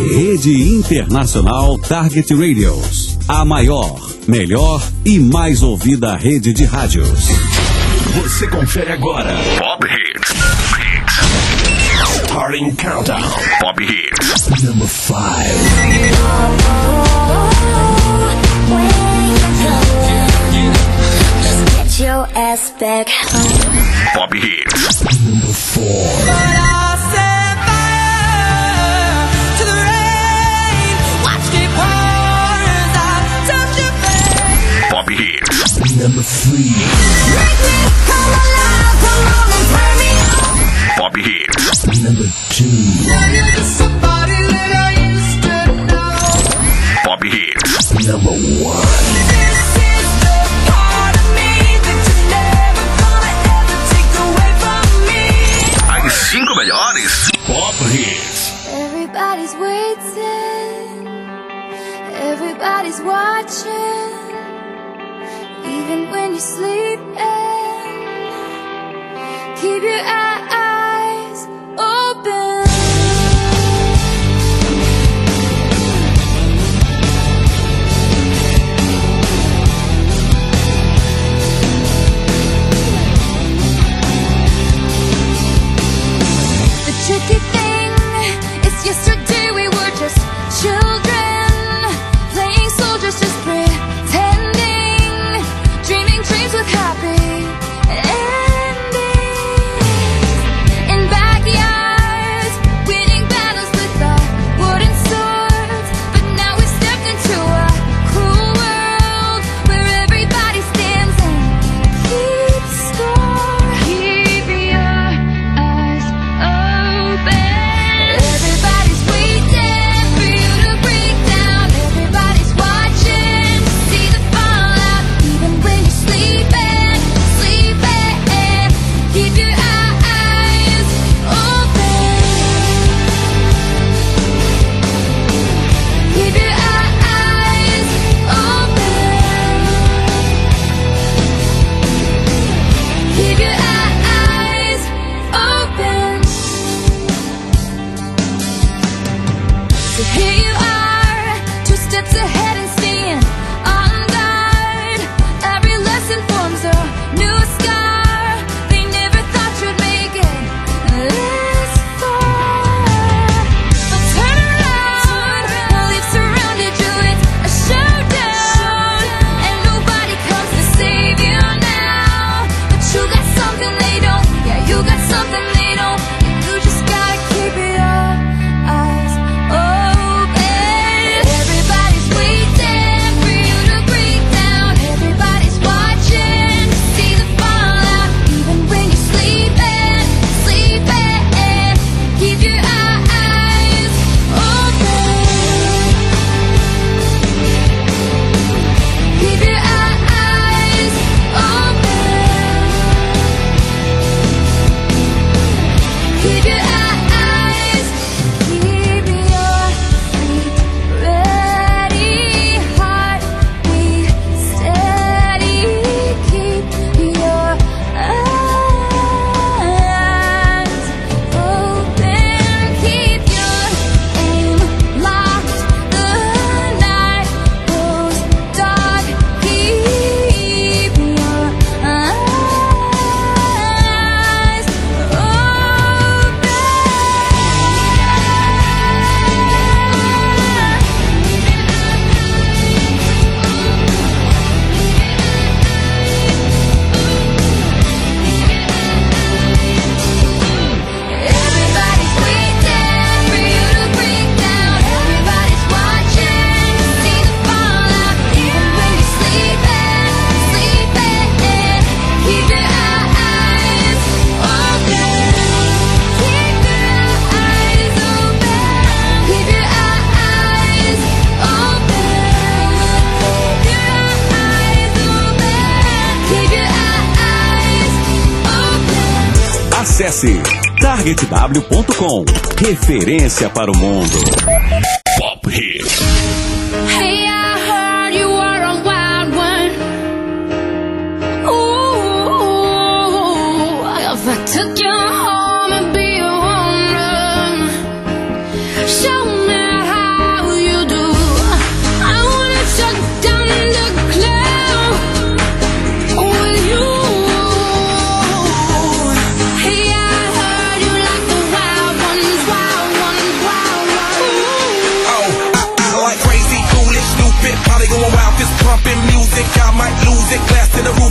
Rede Internacional Target Radios. A maior, melhor e mais ouvida rede de rádios. Você confere agora. Pop Hits. Starting Countdown. Pop Hits. Number 5. Get your ass back home. Pop Hits. Number 4. Pop Hits. Number 3. Pop Hits. Number 2. Pop Hits. Number 1. As 5 melhores Pop Hits. Everybody's waiting. Everybody's watching. Even when you're sleeping, keep your eyes open. The tricky thing is yesterday we were just children, playing soldiers, just pretending, dreaming dreams with happy endings. In backyards, winning battles with our wooden swords. But now we've stepped into a cruel world where everybody stands and keeps score. Keep your eyes open. Everybody's waiting for you to break down. Everybody's watching to see the fallout. Even when you're sleeping, keep your eyes open. Keep your eyes open. Keep your eyes open. So here you are, 2 steps ahead and staying on guard. Every lesson forms a new scar. They never thought you'd make it this far. But turn around, now they've surrounded you. It's a showdown, and nobody comes to save you now. But you got something they don't. Yeah, you got something they don't. You just gotta keep your eyes open. Everybody's waiting for you to break down. Everybody's watching to see the fallout. Even when you're sleeping, keep your eyes open. Keep your eyes open. Keep your eyes, keep your feet ready, heart beat steady. Keep your eyes open. Keep your aim locked. The night grows dark. Keep your eyes Everybody's waiting for you to break down. Everybody's watching to see the fallout. Even when you're sleeping, keep your eyes open. Keep your eyes open. Keep your eyes open. Keep your eyes open. Acesse targetw.com. Referência para o mundo. Pop Hits. Hey, I heard you were a wild one. Ooh, if I took you home and be a woman, show me how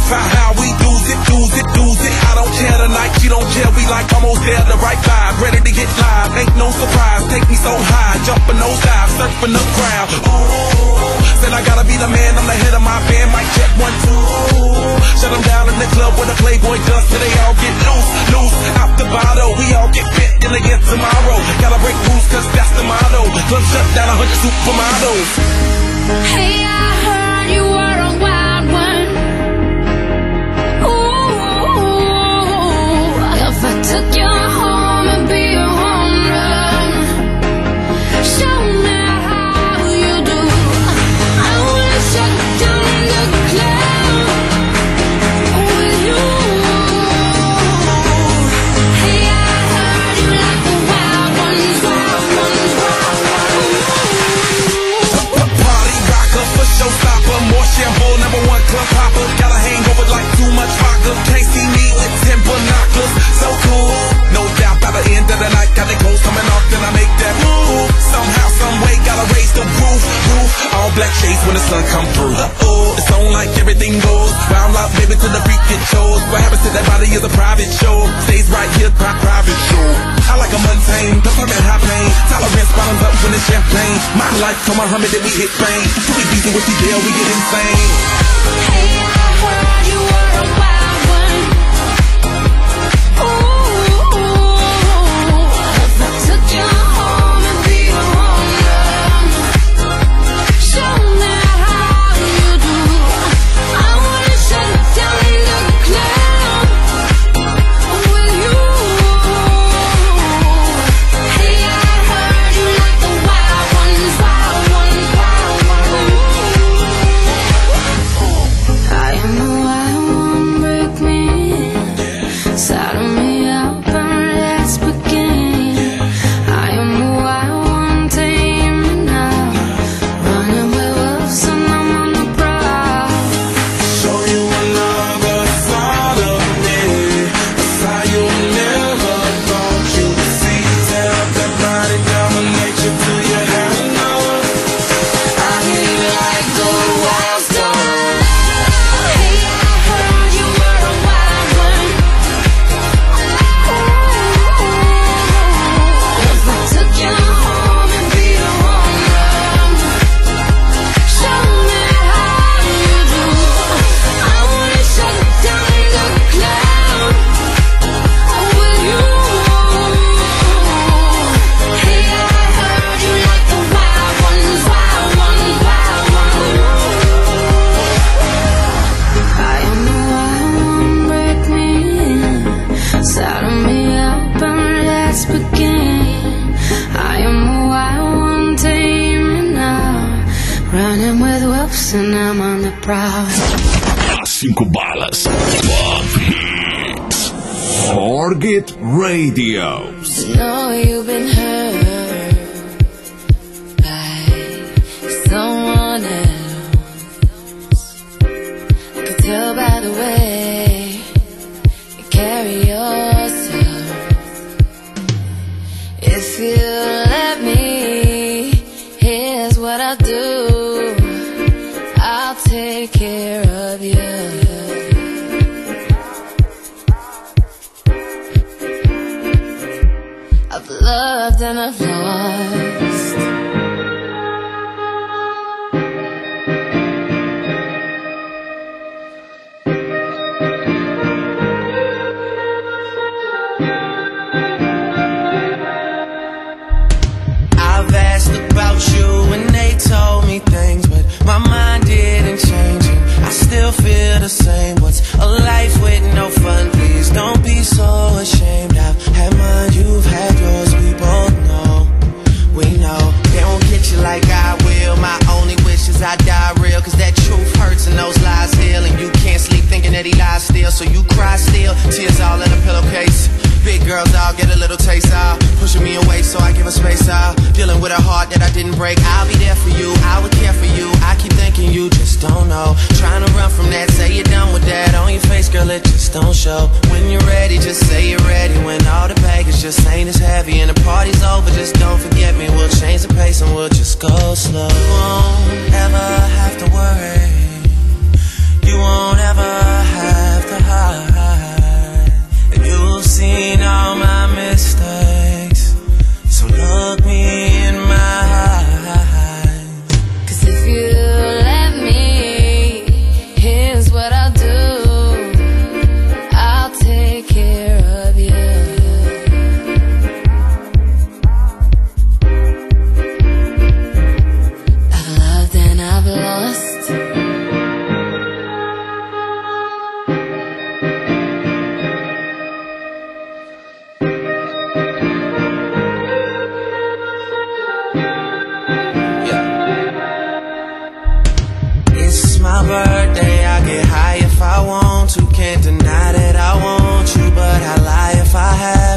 how we lose it. I don't care tonight, she don't care, we like almost there, the right vibe, ready to get live, ain't no surprise, take me so high, jumping those dives, surfing the crowd. Oh, said I gotta be the man, I'm the head of my band, mic check 1, 2. Shut them down in the club where the Playboy does, till they all get loose, out the bottle, we all get bit in again tomorrow. Gotta break rules, cause that's the motto. Club shut down 100 supermodels. Hey, I heard you were a wild one. Ooh, if I took you home and be a home run, show me how you do. I wanna shut down the club with you. Hey, I heard you like the wild ones, wild ones, wild ones. Party rocker, for showstopper, more shampoo, #1 club popper. Got a hangover like too much vodka. Can't see me with 10 binoculars. So cool, no doubt by the end of the night, got the clothes coming off, then I make that move. Somehow, some way, gotta raise the roof. All black shades when the sun come through. It's on like everything goes. Round out, baby, to the freak it shows. What happens to that body is a private show. Stays right here, private show. I like a mundane, don't come at high pain. Tolerance bottoms up when it's champagne. My life, come on, Muhammad, then we hit fame. Too easy with the deal, we get insane. Hey, I heard you were a wild one. Ooh, if I took you home and be a home run, show me how you do. I wanna shut down the club with you. Hey, I heard you like the wild ones, wild ones, wild ones. I am the wild one, break me, saddle me up and let's begin. I am the wild one, tame me now, running with wolves and I'm on the prowl. Show you another side of me, a side you never thought you'd see. Tear up that body, dominate you till you have enough. I hear you like the wild star. Hey, I heard you were a wild one. Ooh, if I took you home and be a home run, show me how you do. I wanna shut down the club with you. Hey, I heard you like the wild ones, wild ones, wild ones. I am the wild one, break me, saddle me up and let's begin. I am the wild one, tame me now, running with wolves and I'm on the prowl. As 5 balas. Pop Hits. Target Radios. Know you've been hurt by someone else. I could tell by the way you carry yourself. If you let me, here's what I'll do. I'll take care of you. I've loved and I've lost. I've asked about you and they told me things, but my mind didn't change and I still feel the same. What's a life with no fun? Please don't be so ashamed. I've had mine, you've had yours, we both know. We know they won't get you like I will. My only wish is I die real, cause that truth hurts and those lies heal. And you can't sleep thinking that he lies still, so you cry still, tears all in a pillowcase. Big girls, I'll get a little taste out, pushing me away so I give her space out. Dealing with a heart that I didn't break. I'll be there for you, I would care for you. I keep thinking you just don't know. Trying to run from that, say you're done with that. On your face, girl, it just don't show. When you're ready, just say you're ready. When all the baggage just ain't as heavy and the party's over, just don't forget me. We'll change the pace and we'll just go slow. You won't ever have to worry. You won't ever have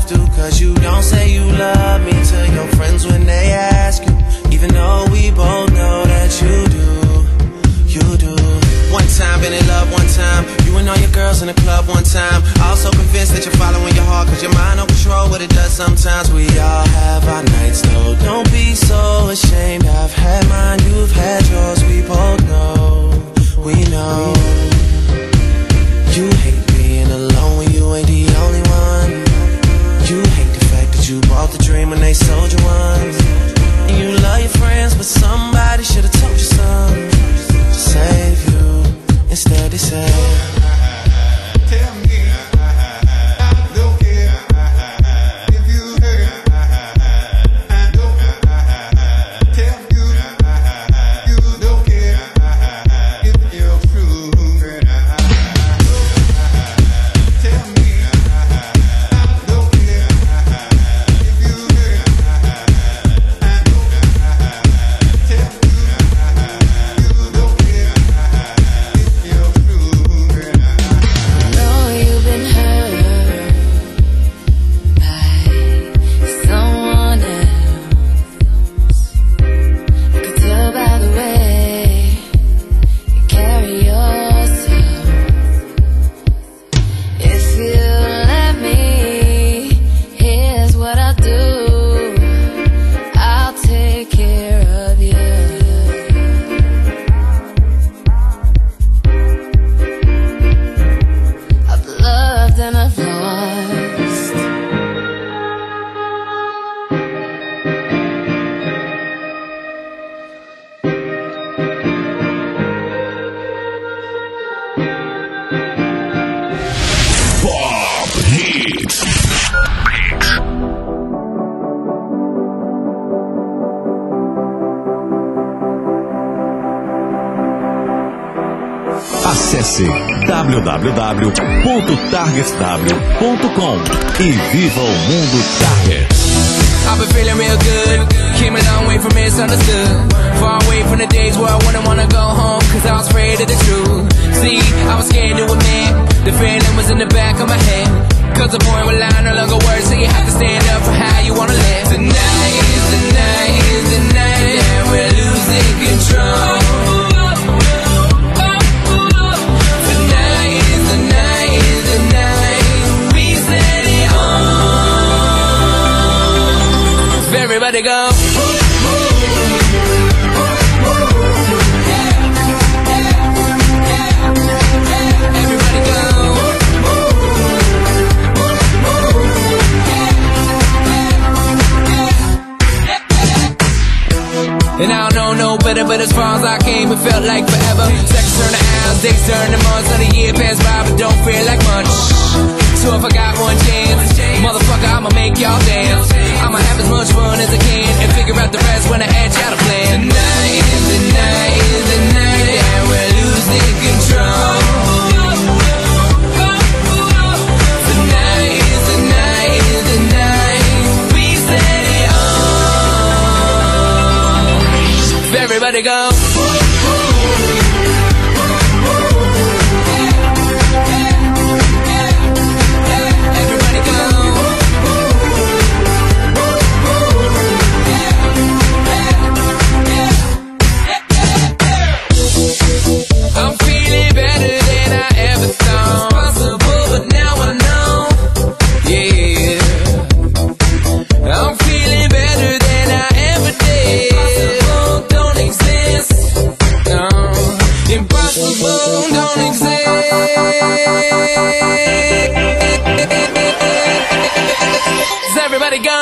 have to, cause you don't say you love me to your friends when they ask you, even though we both know that you do. One time, been in love one time, you and all your girls in the club one time. Also convinced that you're following your heart, cause your mind don't control what it does sometimes. We all have our nights though, don't be so ashamed. I've had mine, you've had yours, we both know, we know. You hate being alone when you ain't the only one. You hate the fact that you bought the dream when they sold you one. And you love your friends, but somebody should've told you something to save you. Instead they say, tell me, I don't care if you hurt. I don't tell you, you don't care if you're true. Tell me, I don't care if you hurt. I don't tell you, you don't care. Acesse www.targetw.com e viva o mundo Target. I've been feeling real good, came a long way from misunderstood. Far away from the days where I wouldn't wanna go home, cause I was afraid of the truth. See, I was scared to admit, the feeling was in the back of my head. Cause the boy will lie no longer words, so you have to stand up for how you wanna live. Tonight is the night, is the night that we're losing control. Everybody go. Everybody go. And I don't know no better, but as far as I came, it felt like forever. Seconds turn to hours, days turn to months, and a year passed by, but don't feel like much. So if I got one chance, motherfucker, I'ma make y'all dance. I'ma have as much fun as I can and figure out the rest when I add y'all to plan. Tonight is the night, is the night that we're losing control. Tonight is the night, is the night we set it on. Everybody go. Everybody go.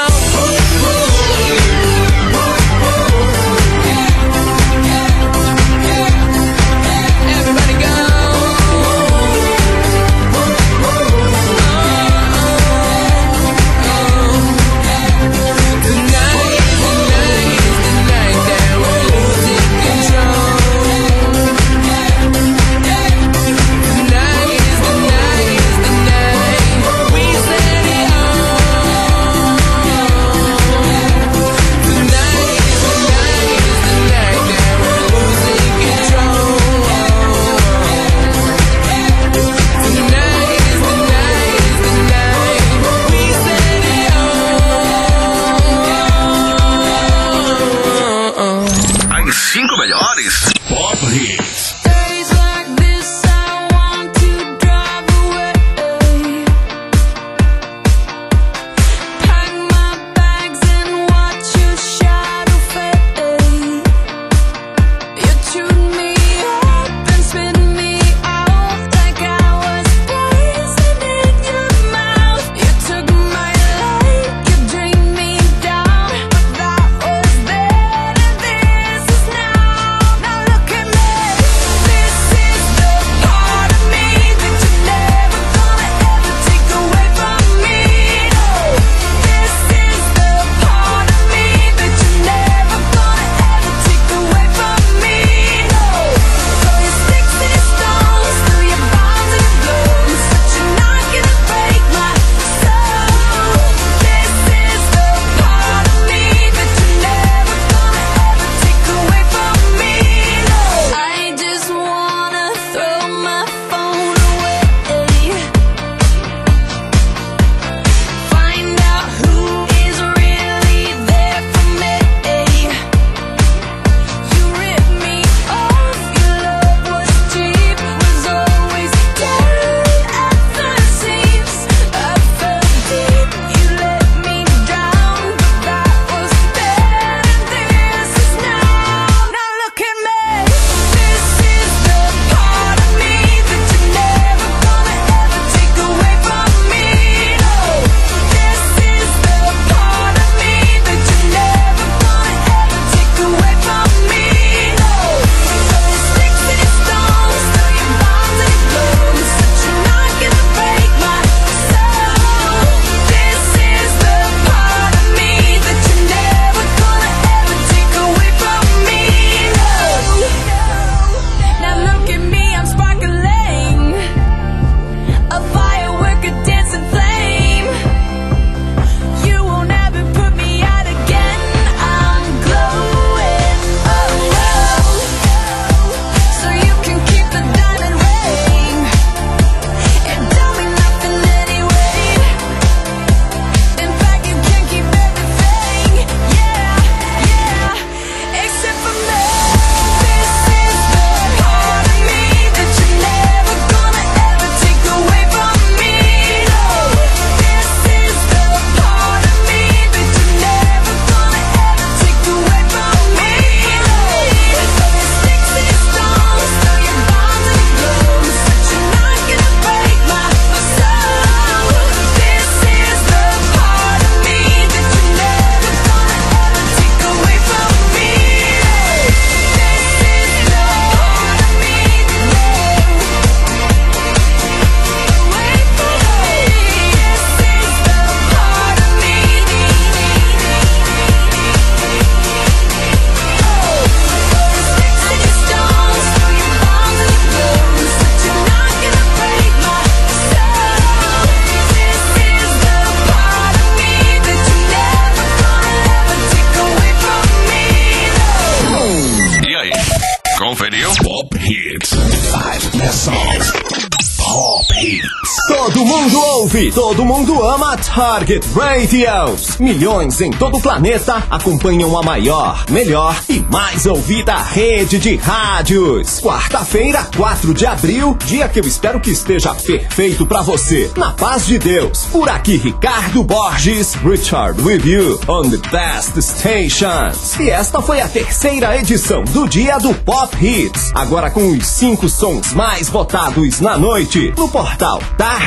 mundo ouve, todo mundo ama Target Radios. Milhões em todo o planeta acompanham a maior, melhor e mais ouvida rede de rádios. Quarta-feira, 4 de abril, dia que eu espero que esteja perfeito pra você. Na paz de Deus, por aqui Ricardo Borges, Richard with you on the best stations. E esta foi a terceira edição do Dia do Pop Hits. Agora com os 5 sons mais votados na noite no portal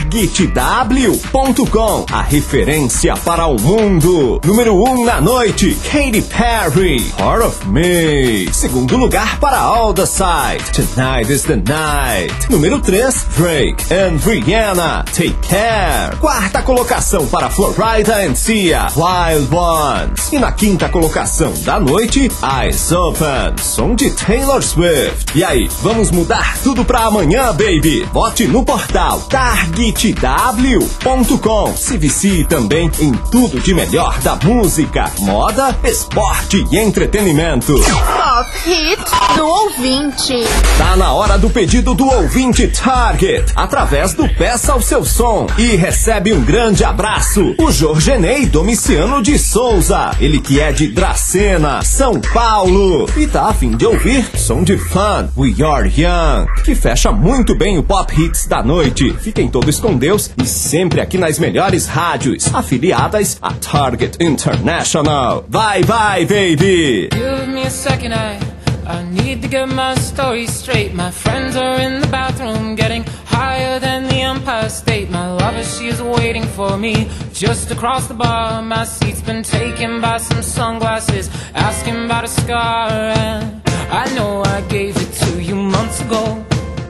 targetw.com, a referência para o mundo. Número 1 na noite, Katy Perry, Part of Me. Segundo lugar para All the Side, Tonight is the Night. Número 3, Drake and Rihanna, Take Care. Quarta colocação para Florida and Sia, Wild Ones. E na quinta colocação da noite, Eyes Open, som de Taylor Swift. E aí, vamos mudar tudo pra amanhã, baby? Vote no portal targetw.com. Se vicie também em tudo de melhor da música, moda, esporte e entretenimento. Pop Hits do ouvinte. Tá na hora do pedido do ouvinte Target, através do Peça o Seu Som. E recebe um grande abraço, o Jorgenei Domiciano de Souza, ele que é de Dracena, São Paulo, e tá a fim de ouvir som de Fun, We Are Young, que fecha muito bem o Pop Hits da noite. Fiquem todos com Deus e sempre aqui nas melhores rádios, afiliadas a Target International. Vai, vai, baby! Give me a second, I need to get my story straight. My friends are in the bathroom getting higher than the Empire State. My lover, she is waiting for me just across the bar. My seat's been taken by some sunglasses, asking about a scar. And I know I gave it to you months ago.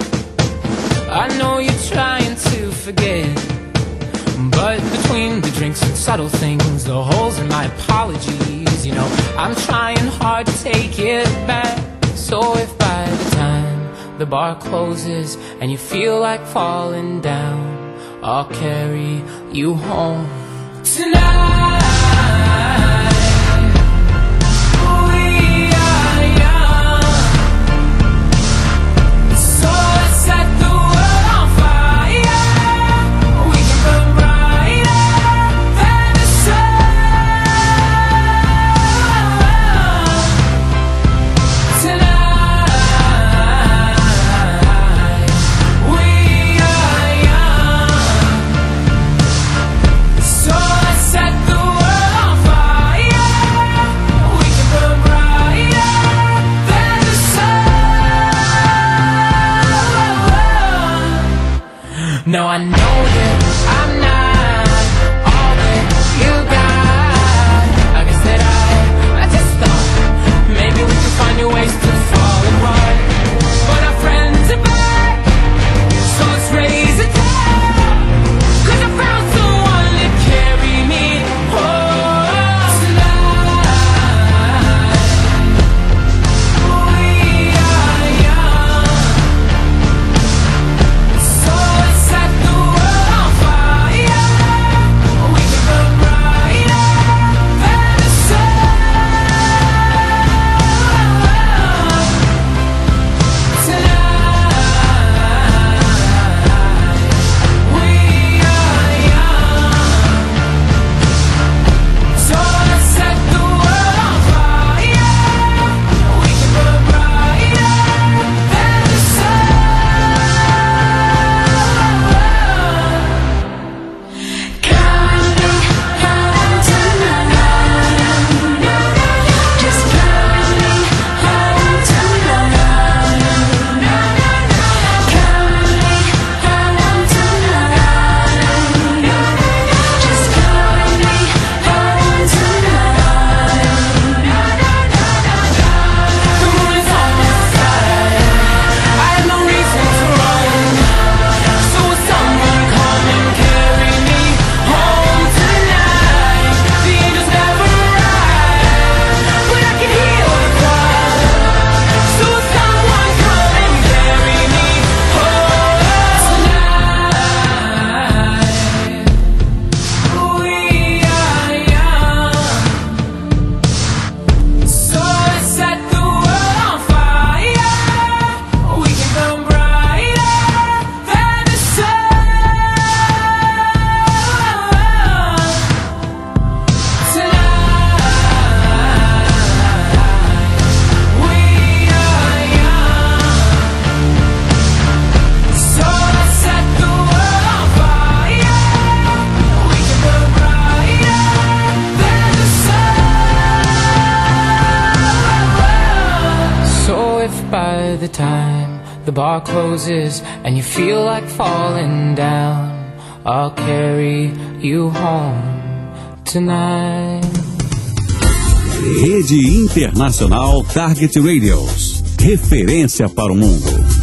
I know you're trying to forget, but between the drinks and subtle things, the holes in my apologies, you know, I'm trying hard to take it back. So if by the time the bar closes and you feel like falling down, I'll carry you home tonight. We are young, so let's set the world on fire. We can burn brighter than the sun tonight. We are young, so let's set the by the time the bar closes and you feel like falling down. I'll carry you home tonight. Rede Internacional Target Radios. Referência para o mundo.